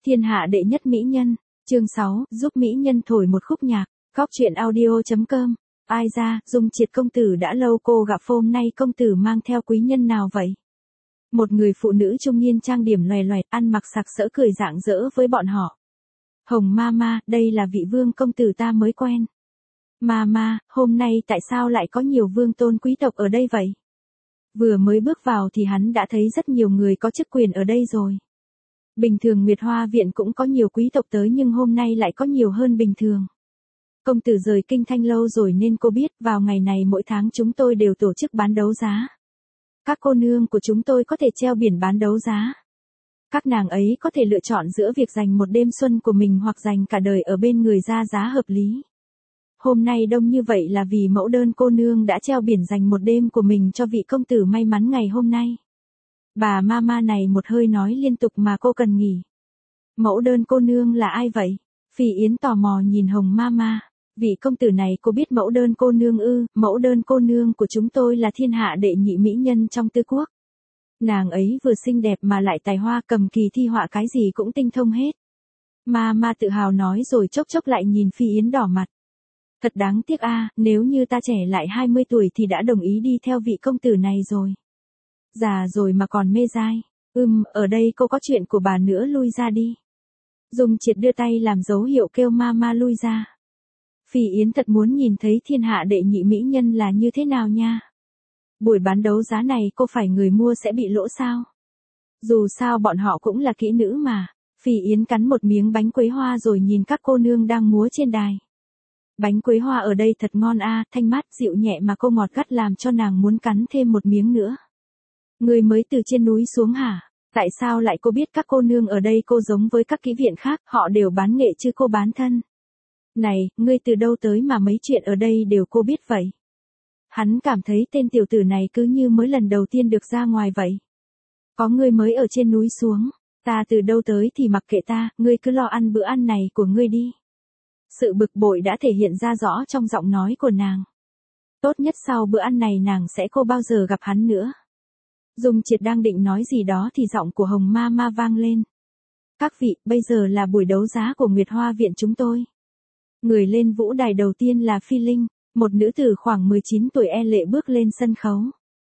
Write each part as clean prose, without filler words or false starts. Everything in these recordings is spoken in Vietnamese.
Thiên hạ đệ nhất mỹ nhân, chương 6, giúp mỹ nhân thổi một khúc nhạc, Góc truyện audio.com. Ai ra, Dung Triệt công tử đã lâu cô gặp, hôm nay công tử mang theo quý nhân nào vậy? Một người phụ nữ trung niên trang điểm loè loẹt, ăn mặc sặc sỡ cười rạng rỡ với bọn họ. Hồng Mama, đây là vị vương công tử ta mới quen. Mama, hôm nay tại sao lại có nhiều vương tôn quý tộc ở đây vậy? Vừa mới bước vào thì hắn đã thấy rất nhiều người có chức quyền ở đây rồi. Bình thường Nguyệt Hoa Viện cũng có nhiều quý tộc tới nhưng hôm nay lại có nhiều hơn bình thường. Công tử rời kinh Thanh lâu rồi nên cô biết vào ngày này mỗi tháng chúng tôi đều tổ chức bán đấu giá. Các cô nương của chúng tôi có thể treo biển bán đấu giá. Các nàng ấy có thể lựa chọn giữa việc dành một đêm xuân của mình hoặc dành cả đời ở bên người ra giá hợp lý. Hôm nay đông như vậy là vì mẫu đơn cô nương đã treo biển dành một đêm của mình cho vị công tử may mắn ngày hôm nay. Bà Mama này một hơi nói liên tục mà cô cần nghỉ. Mẫu đơn cô nương là ai vậy? Phi Yến tò mò nhìn Hồng Mama. Vị công tử này cô biết mẫu đơn cô nương ư? Mẫu đơn cô nương của chúng tôi là thiên hạ đệ nhị mỹ nhân trong tứ quốc. Nàng ấy vừa xinh đẹp mà lại tài hoa, cầm kỳ thi họa cái gì cũng tinh thông hết. Mama tự hào nói rồi chốc chốc lại nhìn Phi Yến đỏ mặt. Thật đáng tiếc a, nếu như ta trẻ lại 20 tuổi thì đã đồng ý đi theo vị công tử này rồi. Già rồi mà còn mê dai. Ở đây cô có chuyện của bà nữa, lui ra đi. Dung Triệt đưa tay làm dấu hiệu kêu Mama lui ra. Phi Yến thật muốn nhìn thấy thiên hạ đệ nhị mỹ nhân là như thế nào nha. Buổi bán đấu giá này cô phải người mua sẽ bị lỗ sao? Dù sao bọn họ cũng là kỹ nữ mà. Phi Yến cắn một miếng bánh quế hoa rồi nhìn các cô nương đang múa trên đài. Bánh quế hoa ở đây thật ngon a, thanh mát dịu nhẹ mà cô ngọt gắt làm cho nàng muốn cắn thêm một miếng nữa. Người mới từ trên núi xuống hả? Tại sao lại cô biết các cô nương ở đây? Cô giống với các kỹ viện khác, họ đều bán nghệ chứ cô bán thân. Này, ngươi từ đâu tới mà mấy chuyện ở đây đều cô biết vậy? Hắn cảm thấy tên tiểu tử này cứ như mới lần đầu tiên được ra ngoài vậy. Có ngươi mới ở trên núi xuống, ta từ đâu tới thì mặc kệ ta, ngươi cứ lo ăn bữa ăn này của ngươi đi. Sự bực bội đã thể hiện ra rõ trong giọng nói của nàng. Tốt nhất sau bữa ăn này nàng sẽ không bao giờ gặp hắn nữa. Dung Triệt đang định nói gì đó thì giọng của Hồng Mama vang lên. Các vị, bây giờ là buổi đấu giá của Nguyệt Hoa Viện chúng tôi. Người lên vũ đài đầu tiên là Phi Linh, một nữ tử khoảng 19 tuổi e lệ bước lên sân khấu.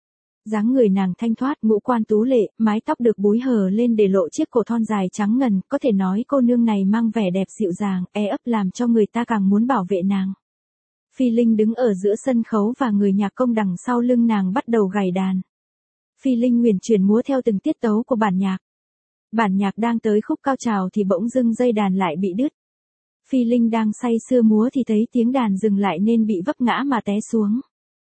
Dáng người nàng thanh thoát, ngũ quan tú lệ, mái tóc được búi hở lên để lộ chiếc cổ thon dài trắng ngần, có thể nói cô nương này mang vẻ đẹp dịu dàng, ấp làm cho người ta càng muốn bảo vệ nàng. Phi Linh đứng ở giữa sân khấu và người nhạc công đằng sau lưng nàng bắt đầu gảy đàn. Phi Linh huyền chuyển múa theo từng tiết tấu của bản nhạc. Bản nhạc đang tới khúc cao trào thì bỗng dưng dây đàn lại bị đứt. Phi Linh đang say sưa múa thì thấy tiếng đàn dừng lại nên bị vấp ngã mà té xuống.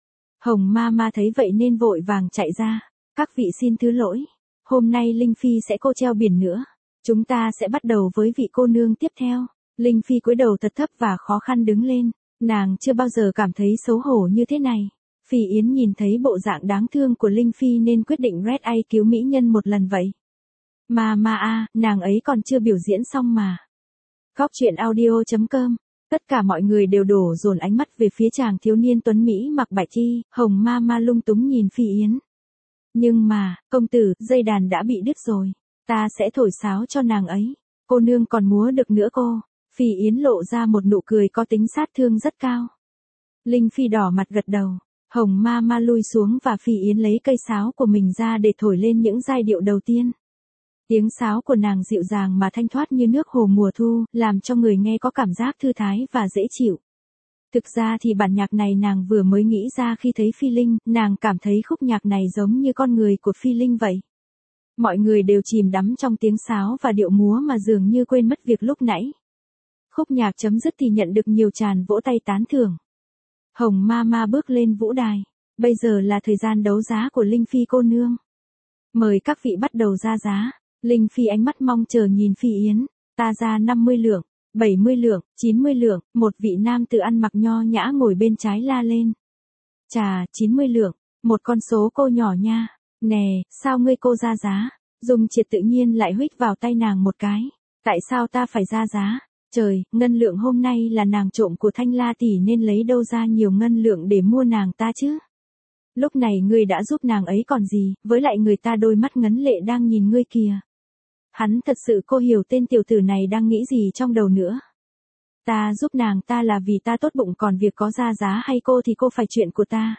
Hồng Mama thấy vậy nên vội vàng chạy ra. Các vị xin thứ lỗi. Hôm nay Linh Phi sẽ cô treo biển nữa. Chúng ta sẽ bắt đầu với vị cô nương tiếp theo. Linh Phi cúi đầu thật thấp và khó khăn đứng lên. Nàng chưa bao giờ cảm thấy xấu hổ như thế này. Phi Yến nhìn thấy bộ dạng đáng thương của Linh Phi nên quyết định Red Eye cứu mỹ nhân một lần vậy. Mama nàng ấy còn chưa biểu diễn xong mà. Góc truyện audio.com. Tất cả mọi người đều đổ dồn ánh mắt về phía chàng thiếu niên tuấn Mỹ mặc bạch y. Hồng Mama lung túng nhìn Phi Yến. Nhưng mà, công tử, dây đàn đã bị đứt rồi. Ta sẽ thổi sáo cho nàng ấy. Cô nương còn múa được nữa cô. Phi Yến lộ ra một nụ cười có tính sát thương rất cao. Linh Phi đỏ mặt gật đầu. Hồng Mama lui xuống và Phi Yến lấy cây sáo của mình ra để thổi lên những giai điệu đầu tiên. Tiếng sáo của nàng dịu dàng mà thanh thoát như nước hồ mùa thu, làm cho người nghe có cảm giác thư thái và dễ chịu. Thực ra thì bản nhạc này nàng vừa mới nghĩ ra khi thấy Phi Linh, nàng cảm thấy khúc nhạc này giống như con người của Phi Linh vậy. Mọi người đều chìm đắm trong tiếng sáo và điệu múa mà dường như quên mất việc lúc nãy. Khúc nhạc chấm dứt thì nhận được nhiều tràng vỗ tay tán thưởng. Hồng Mama bước lên vũ đài. Bây giờ là thời gian đấu giá của Linh Phi cô nương. Mời các vị bắt đầu ra giá. Linh Phi ánh mắt mong chờ nhìn Phi Yến. Ta ra 50 lượng, 70 lượng, 90 lượng, một vị nam tử ăn mặc nho nhã ngồi bên trái la lên. Chà, 90 lượng, một con số cô nhỏ nha. Nè, sao ngươi cô ra giá? Dung Triệt tự nhiên lại huých vào tay nàng một cái. Tại sao ta phải ra giá? Trời, ngân lượng hôm nay là nàng trộm của Thanh La tỷ nên lấy đâu ra nhiều ngân lượng để mua nàng ta chứ? Lúc này ngươi đã giúp nàng ấy còn gì, với lại người ta đôi mắt ngấn lệ đang nhìn ngươi kìa. Hắn thật sự cô hiểu tên tiểu tử này đang nghĩ gì trong đầu nữa. Ta giúp nàng ta là vì ta tốt bụng, còn việc có ra giá hay cô thì cô phải chuyện của ta.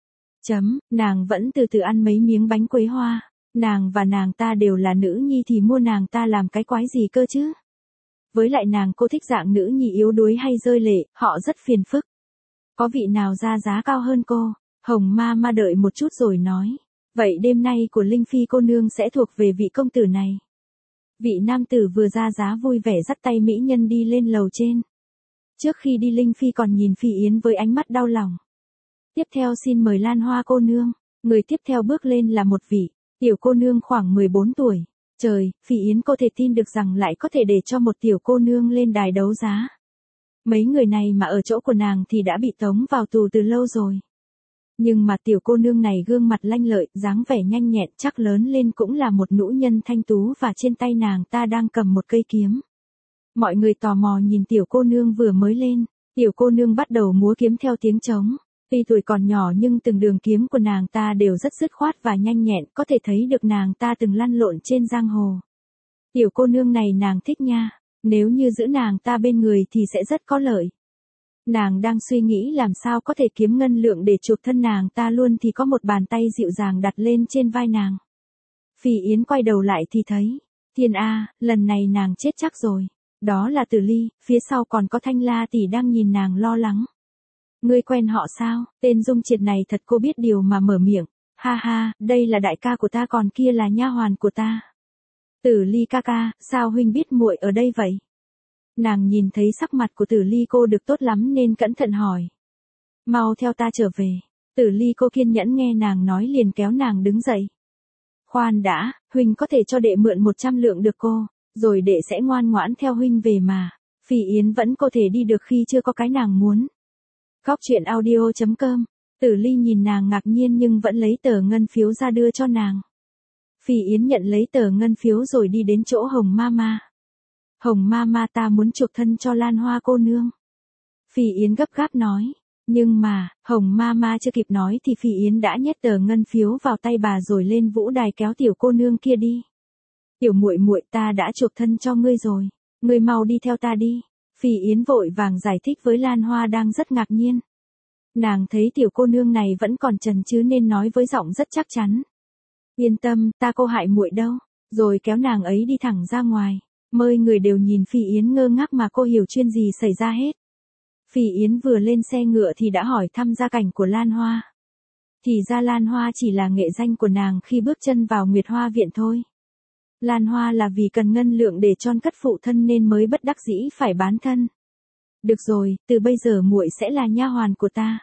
Nàng vẫn từ từ ăn mấy miếng bánh quế hoa. Nàng và nàng ta đều là nữ nhi thì mua nàng ta làm cái quái gì cơ chứ. Với lại cô thích dạng nữ nhi yếu đuối hay rơi lệ, họ rất phiền phức. Có vị nào ra giá cao hơn cô? Hồng ma ma đợi một chút rồi nói. Vậy đêm nay của Linh Phi cô nương sẽ thuộc về vị công tử này. Vị nam tử vừa ra giá vui vẻ dắt tay mỹ nhân đi lên lầu trên. Trước khi đi Linh Phi còn nhìn Phi Yến với ánh mắt đau lòng. Tiếp theo xin mời Lan Hoa cô nương. Người tiếp theo bước lên là một vị tiểu cô nương khoảng 14 tuổi. Trời, Phi Yến cô thể tin được rằng lại có thể để cho một tiểu cô nương lên đài đấu giá. Mấy người này mà ở chỗ của nàng thì đã bị tống vào tù từ lâu rồi. Nhưng mà tiểu cô nương này gương mặt lanh lợi, dáng vẻ nhanh nhẹn, chắc lớn lên cũng là một nữ nhân thanh tú, và trên tay nàng ta đang cầm một cây kiếm. Mọi người tò mò nhìn tiểu cô nương vừa mới lên. Tiểu cô nương bắt đầu múa kiếm theo tiếng trống. Tuy tuổi còn nhỏ nhưng từng đường kiếm của nàng ta đều rất dứt khoát và nhanh nhẹn, có thể thấy được nàng ta từng lăn lộn trên giang hồ. Tiểu cô nương này nàng thích nha, nếu như giữ nàng ta bên người thì sẽ rất có lợi. Nàng đang suy nghĩ làm sao có thể kiếm ngân lượng để chuộc thân nàng ta luôn thì có một bàn tay dịu dàng đặt lên trên vai nàng. Phi Yến quay đầu lại thì thấy, thiên a, lần này nàng chết chắc rồi. Đó là Tử Ly, phía sau còn có Thanh La tỷ đang nhìn nàng lo lắng. Ngươi quen họ sao? Tên Dung Triệt này thật cô biết điều mà mở miệng. Ha ha, đây là đại ca của ta, còn kia là nha hoàn của ta. Tử Ly ca ca, sao huynh biết muội ở đây vậy? Nàng nhìn thấy sắc mặt của Tử Ly cô được tốt lắm nên cẩn thận hỏi. Mau theo ta trở về. Tử Ly cô kiên nhẫn nghe nàng nói liền kéo nàng đứng dậy. Khoan đã, huynh có thể cho đệ mượn 100 lượng được cô, rồi đệ sẽ ngoan ngoãn theo huynh về mà. Phi Yến vẫn có thể đi được khi chưa có cái nàng muốn. Góc truyện audio.com. Tử Ly nhìn nàng ngạc nhiên nhưng vẫn lấy tờ ngân phiếu ra đưa cho nàng. Phi Yến nhận lấy tờ ngân phiếu rồi đi đến chỗ Hồng Mama. Hồng Mama, ta muốn chuộc thân cho Lan Hoa cô nương. Phi Yến gấp gáp nói. Nhưng mà, Hồng Mama chưa kịp nói thì Phi Yến đã nhét tờ ngân phiếu vào tay bà rồi lên vũ đài kéo tiểu cô nương kia đi. Tiểu muội muội, ta đã chuộc thân cho ngươi rồi. Ngươi mau đi theo ta đi. Phi Yến vội vàng giải thích với Lan Hoa đang rất ngạc nhiên. Nàng thấy tiểu cô nương này vẫn còn chần chừ nên nói với giọng rất chắc chắn. Yên tâm, ta cô hại muội đâu. Rồi kéo nàng ấy đi thẳng ra ngoài. Mời người đều nhìn Phi Yến ngơ ngác mà cô hiểu chuyện gì xảy ra hết. Phi Yến vừa lên xe ngựa thì đã hỏi thăm gia cảnh của Lan Hoa. Thì ra Lan Hoa chỉ là nghệ danh của nàng khi bước chân vào Nguyệt Hoa viện thôi. Lan Hoa là vì cần ngân lượng để chôn cất phụ thân nên mới bất đắc dĩ phải bán thân. Được rồi, từ bây giờ muội sẽ là nha hoàn của ta.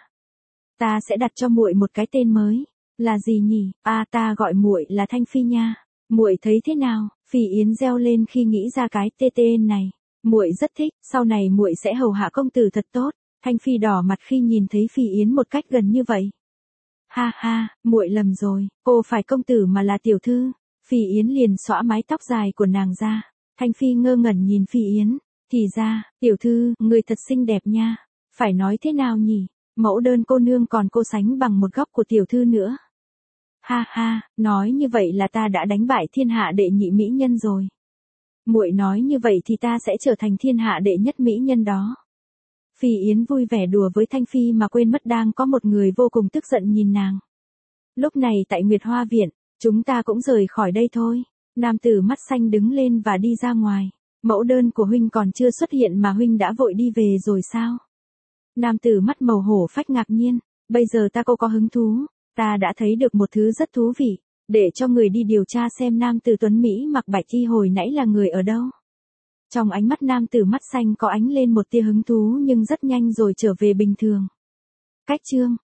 Ta sẽ đặt cho muội một cái tên mới. Là gì nhỉ? Ta gọi muội là Thanh Phi nha. Muội thấy thế nào? Phi Yến reo lên khi nghĩ ra cái tên này. Muội rất thích, sau này muội sẽ hầu hạ công tử thật tốt. Thanh Phi đỏ mặt khi nhìn thấy Phi Yến một cách gần như vậy. Ha ha, muội lầm rồi, cô phải công tử mà là tiểu thư. Phi Yến liền xõa mái tóc dài của nàng ra. Thanh Phi ngơ ngẩn nhìn Phi Yến. Thì ra, tiểu thư, người thật xinh đẹp nha. Phải nói thế nào nhỉ? Mẫu đơn cô nương còn cô sánh bằng một góc của tiểu thư nữa. Ha ha, nói như vậy là ta đã đánh bại thiên hạ đệ nhị mỹ nhân rồi. Muội nói như vậy thì ta sẽ trở thành thiên hạ đệ nhất mỹ nhân đó. Phi Yến vui vẻ đùa với Thanh Phi mà quên mất đang có một người vô cùng tức giận nhìn nàng. Lúc này tại Nguyệt Hoa viện, chúng ta cũng rời khỏi đây thôi. Nam tử mắt xanh đứng lên và đi ra ngoài. Mẫu đơn của huynh còn chưa xuất hiện mà huynh đã vội đi về rồi sao? Nam tử mắt màu hổ phách ngạc nhiên. Bây giờ ta có hứng thú. Ta đã thấy được một thứ rất thú vị. Để cho người đi điều tra xem nam tử tuấn Mỹ mặc bạch y hồi nãy là người ở đâu. Trong ánh mắt nam tử mắt xanh có ánh lên một tia hứng thú nhưng rất nhanh rồi trở về bình thường. Cách chương